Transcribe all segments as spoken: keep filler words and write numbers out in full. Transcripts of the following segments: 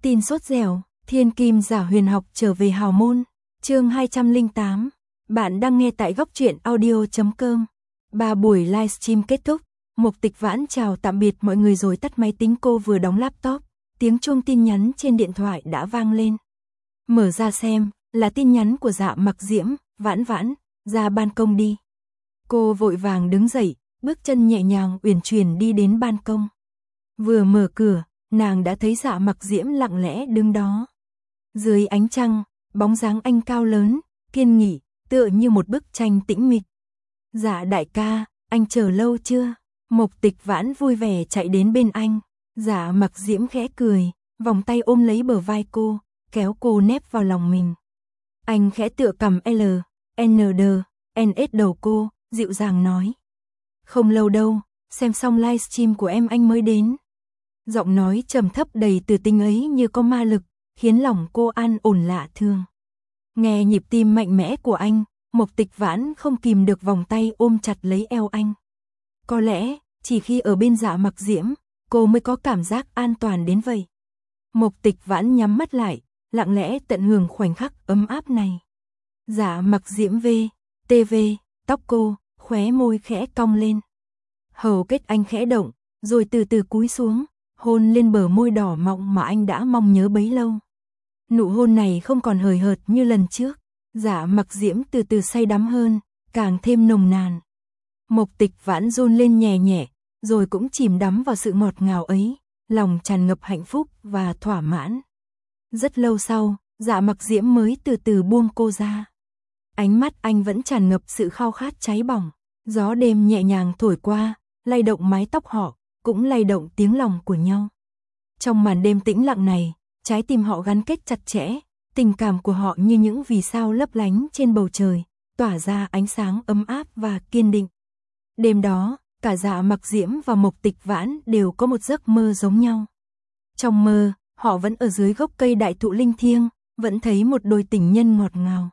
Tin sốt dẻo, thiên kim giả huyền học trở về hào môn. Chương hai trăm lẻ tám. Bạn đang nghe tại góc truyện audio chấm com. Ba buổi livestream kết thúc, Mục Tịch Vãn chào tạm biệt mọi người rồi tắt máy tính. Cô vừa đóng laptop, tiếng chuông tin nhắn trên điện thoại đã vang lên. Mở ra xem, là tin nhắn của Dạ Mặc Diễm. Vãn Vãn, ra ban công đi. Cô vội vàng đứng dậy, bước chân nhẹ nhàng uyển chuyển đi đến ban công. Vừa mở cửa, nàng đã thấy Dạ Mặc Diễm lặng lẽ đứng đó. Dưới ánh trăng, bóng dáng anh cao lớn, kiên nghị, tựa như một bức tranh tĩnh mịch. Dạ đại ca, anh chờ lâu chưa? Mục Tịch Vãn vui vẻ chạy đến bên anh. Dạ Mặc Diễm khẽ cười, vòng tay ôm lấy bờ vai cô, kéo cô nép vào lòng mình. Anh khẽ tựa cầm L, N D, N S đầu cô, dịu dàng nói. Không lâu đâu, xem xong livestream của em anh mới đến. Giọng nói trầm thấp đầy từ tính ấy như có ma lực, khiến lòng cô an ổn lạ thường. Nghe nhịp tim mạnh mẽ của anh, Mục Tịch Vãn không kìm được vòng tay ôm chặt lấy eo anh. Có lẽ, chỉ khi ở bên Dạ Mặc Diễm, cô mới có cảm giác an toàn đến vậy. Mục Tịch Vãn nhắm mắt lại, lặng lẽ tận hưởng khoảnh khắc ấm áp này. Dạ Mặc Diễm v, tê vê, tóc cô, khóe môi khẽ cong lên. Hầu kết anh khẽ động, rồi từ từ cúi xuống, hôn lên bờ môi đỏ mọng mà anh đã mong nhớ bấy lâu. Nụ hôn này không còn hời hợt như lần trước, Dạ Mặc Diễm từ từ say đắm hơn, càng thêm nồng nàn. Mục Tịch Vãn run lên nhẹ nhẹ, rồi cũng chìm đắm vào sự ngọt ngào ấy, lòng tràn ngập hạnh phúc và thỏa mãn. Rất lâu sau, Dạ Mặc Diễm mới từ từ buông cô ra. Ánh mắt anh vẫn tràn ngập sự khao khát cháy bỏng, gió đêm nhẹ nhàng thổi qua, lay động mái tóc họ, cũng lay động tiếng lòng của nhau. Trong màn đêm tĩnh lặng này, trái tim họ gắn kết chặt chẽ, tình cảm của họ như những vì sao lấp lánh trên bầu trời, tỏa ra ánh sáng ấm áp và kiên định. Đêm đó, cả Dạ Mặc Diễm và Mục Tịch Vãn đều có một giấc mơ giống nhau. Trong mơ, họ vẫn ở dưới gốc cây đại thụ linh thiêng, vẫn thấy một đôi tình nhân ngọt ngào.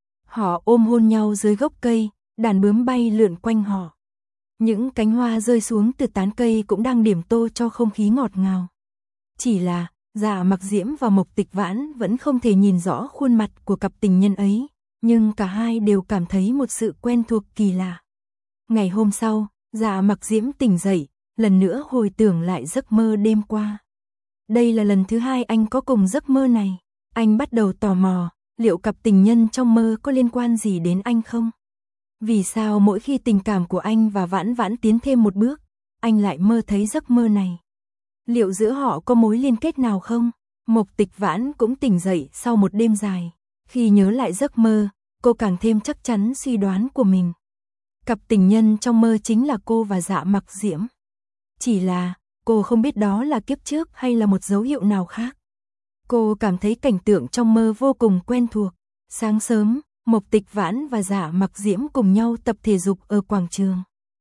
Họ ôm hôn nhau dưới gốc cây, đàn bướm bay lượn quanh họ. Những cánh hoa rơi xuống từ tán cây cũng đang điểm tô cho không khí ngọt ngào. Chỉ là, Dạ Mặc Diễm và Mục Tịch Vãn vẫn không thể nhìn rõ khuôn mặt của cặp tình nhân ấy, nhưng cả hai đều cảm thấy một sự quen thuộc kỳ lạ. Ngày hôm sau, Dạ Mặc Diễm tỉnh dậy, lần nữa hồi tưởng lại giấc mơ đêm qua. Đây là lần thứ hai anh có cùng giấc mơ này. Anh bắt đầu tò mò, liệu cặp tình nhân trong mơ có liên quan gì đến anh không? Vì sao mỗi khi tình cảm của anh và Vãn Vãn tiến thêm một bước, anh lại mơ thấy giấc mơ này? Liệu giữa họ có mối liên kết nào không? Mục Tịch Vãn cũng tỉnh dậy sau một đêm dài. Khi nhớ lại giấc mơ, cô càng thêm chắc chắn suy đoán của mình. Cặp tình nhân trong mơ chính là cô và Dạ Mặc Diễm. Chỉ là, cô không biết đó là kiếp trước hay là một dấu hiệu nào khác. Cô cảm thấy cảnh tượng trong mơ vô cùng quen thuộc. Sáng sớm, Mục Tịch Vãn và Dạ Mặc Diễm cùng nhau tập thể dục ở quảng trường.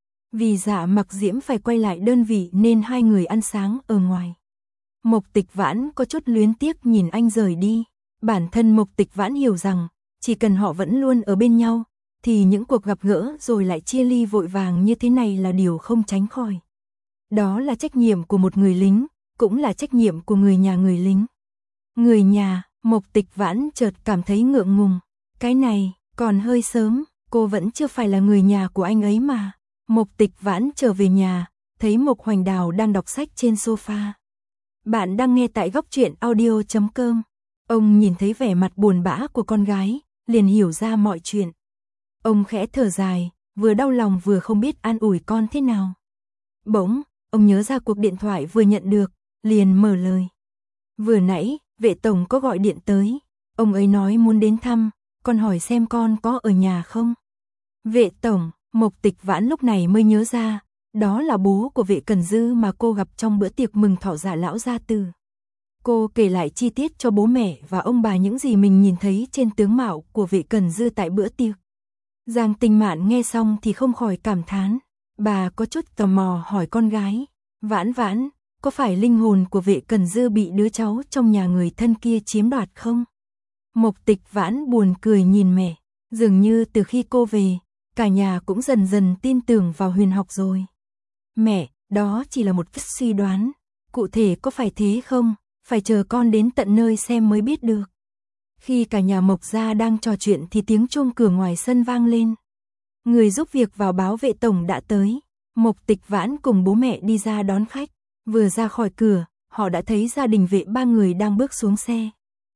Vì Dạ Mặc Diễm phải quay lại đơn vị nên hai người ăn sáng ở ngoài. Mục Tịch Vãn có chút luyến tiếc nhìn anh rời đi. Bản thân Mục Tịch Vãn hiểu rằng, chỉ cần họ vẫn luôn ở bên nhau, thì những cuộc gặp gỡ rồi lại chia ly vội vàng như thế này là điều không tránh khỏi. Đó là trách nhiệm của một người lính, cũng là trách nhiệm của người nhà người lính. Người nhà, Mục Tịch Vãn chợt cảm thấy ngượng ngùng. Cái này, còn hơi sớm, cô vẫn chưa phải là người nhà của anh ấy mà. Mục Tịch Vãn trở về nhà, thấy Mục Hoành Đào đang đọc sách trên sofa. Bạn đang nghe tại góc truyện audio chấm com. Ông nhìn thấy vẻ mặt buồn bã của con gái, liền hiểu ra mọi chuyện. Ông khẽ thở dài, vừa đau lòng vừa không biết an ủi con thế nào. Bỗng, ông nhớ ra cuộc điện thoại vừa nhận được, liền mở lời. Vừa nãy, vệ tổng có gọi điện tới. Ông ấy nói muốn đến thăm, con hỏi xem con có ở nhà không. Vệ tổng, Mục Tịch Vãn lúc này mới nhớ ra, đó là bố của Vệ Cẩn Dư mà cô gặp trong bữa tiệc mừng thọ Dạ lão gia tử. Cô kể lại chi tiết cho bố mẹ và ông bà những gì mình nhìn thấy trên tướng mạo của Vệ Cẩn Dư tại bữa tiệc. Giang Tinh Mạn nghe xong thì không khỏi cảm thán. Bà có chút tò mò hỏi con gái, Vãn Vãn, có phải linh hồn của Vệ Cẩn Dư bị đứa cháu trong nhà người thân kia chiếm đoạt không? Mục Tịch Vãn buồn cười nhìn mẹ, dường như từ khi cô về, cả nhà cũng dần dần tin tưởng vào huyền học rồi. Mẹ, đó chỉ là một suy đoán, cụ thể có phải thế không? phải chờ con đến tận nơi xem mới biết được. Khi cả nhà Mộc gia đang trò chuyện thì tiếng chuông cửa ngoài sân vang lên. Người giúp việc vào báo vệ tổng đã tới. Mộc Tịch Vãn cùng bố mẹ đi ra đón khách. Vừa ra khỏi cửa, họ đã thấy gia đình Vệ ba người đang bước xuống xe.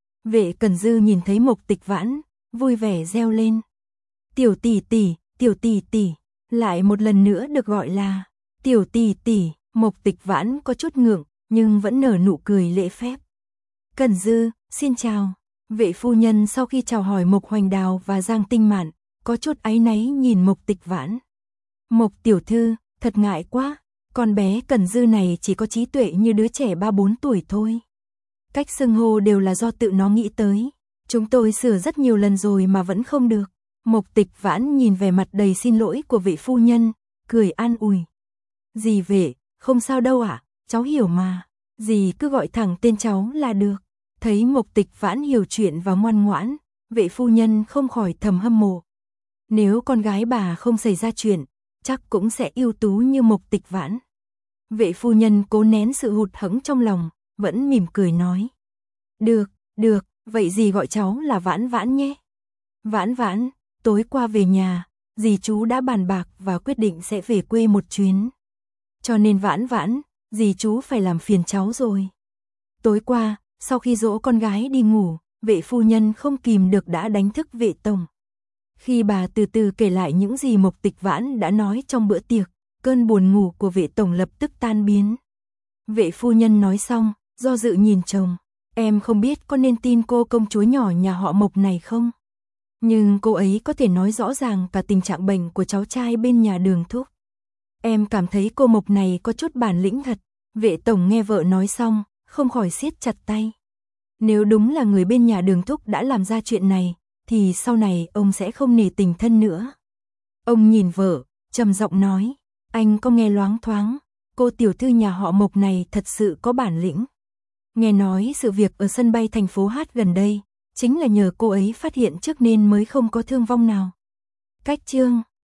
Vệ Cẩn Dư nhìn thấy Mộc Tịch Vãn, vui vẻ reo lên. Tiểu tỷ tỷ, tiểu tỷ tỷ, lại một lần nữa được gọi là tiểu tỷ tỷ. Mộc Tịch Vãn có chút ngượng, nhưng vẫn nở nụ cười lễ phép. Cẩn Dư, xin chào. Vệ phu nhân sau khi chào hỏi Mộc Hoành Đào và Giang Tinh Mạn, có chút áy náy nhìn Mộc Tịch Vãn. Mộc tiểu thư, thật ngại quá, con bé Cẩn Dư này chỉ có trí tuệ như đứa trẻ ba bốn tuổi thôi. Cách xưng hô đều là do tự nó nghĩ tới. Chúng tôi sửa rất nhiều lần rồi mà vẫn không được. Mộc Tịch Vãn nhìn vẻ mặt đầy xin lỗi của vị phu nhân, cười an ủi. Dì Vệ, không sao đâu ạ, à, cháu hiểu mà. Dì cứ gọi thẳng tên cháu là được. Thấy Mộc Tịch Vãn hiểu chuyện và ngoan ngoãn, Vệ phu nhân không khỏi thầm hâm mộ. Nếu con gái bà không xảy ra chuyện, chắc cũng sẽ ưu tú như Mộc Tịch Vãn. Vệ phu nhân cố nén sự hụt hẫng trong lòng, vẫn mỉm cười nói. Được, được, vậy dì gọi cháu là Vãn Vãn nhé. Vãn Vãn, tối qua về nhà, dì chú đã bàn bạc và quyết định sẽ về quê một chuyến. Cho nên Vãn Vãn, dì chú phải làm phiền cháu rồi. Tối qua, sau khi dỗ con gái đi ngủ, Vệ phu nhân không kìm được đã đánh thức Vệ tổng. Khi bà từ từ kể lại những gì Mộc Tịch Vãn đã nói trong bữa tiệc, cơn buồn ngủ của Vệ tổng lập tức tan biến. Vệ phu nhân nói xong, do dự nhìn chồng. Em không biết có nên tin cô công chúa nhỏ nhà họ Mộc này không? Nhưng cô ấy có thể nói rõ ràng cả tình trạng bệnh của cháu trai bên nhà Đường thúc. Em cảm thấy cô Mộc này có chút bản lĩnh thật. Vệ tổng nghe vợ nói xong, không khỏi siết chặt tay. Nếu đúng là người bên nhà Đường thúc đã làm ra chuyện này, thì sau này ông sẽ không nể tình thân nữa. Ông nhìn vợ, trầm giọng nói, anh có nghe loáng thoáng, cô tiểu thư nhà họ Mộc này thật sự có bản lĩnh. Nghe nói sự việc ở sân bay thành phố Hát gần đây, chính là nhờ cô ấy phát hiện trước nên mới không có thương vong nào. Cách chương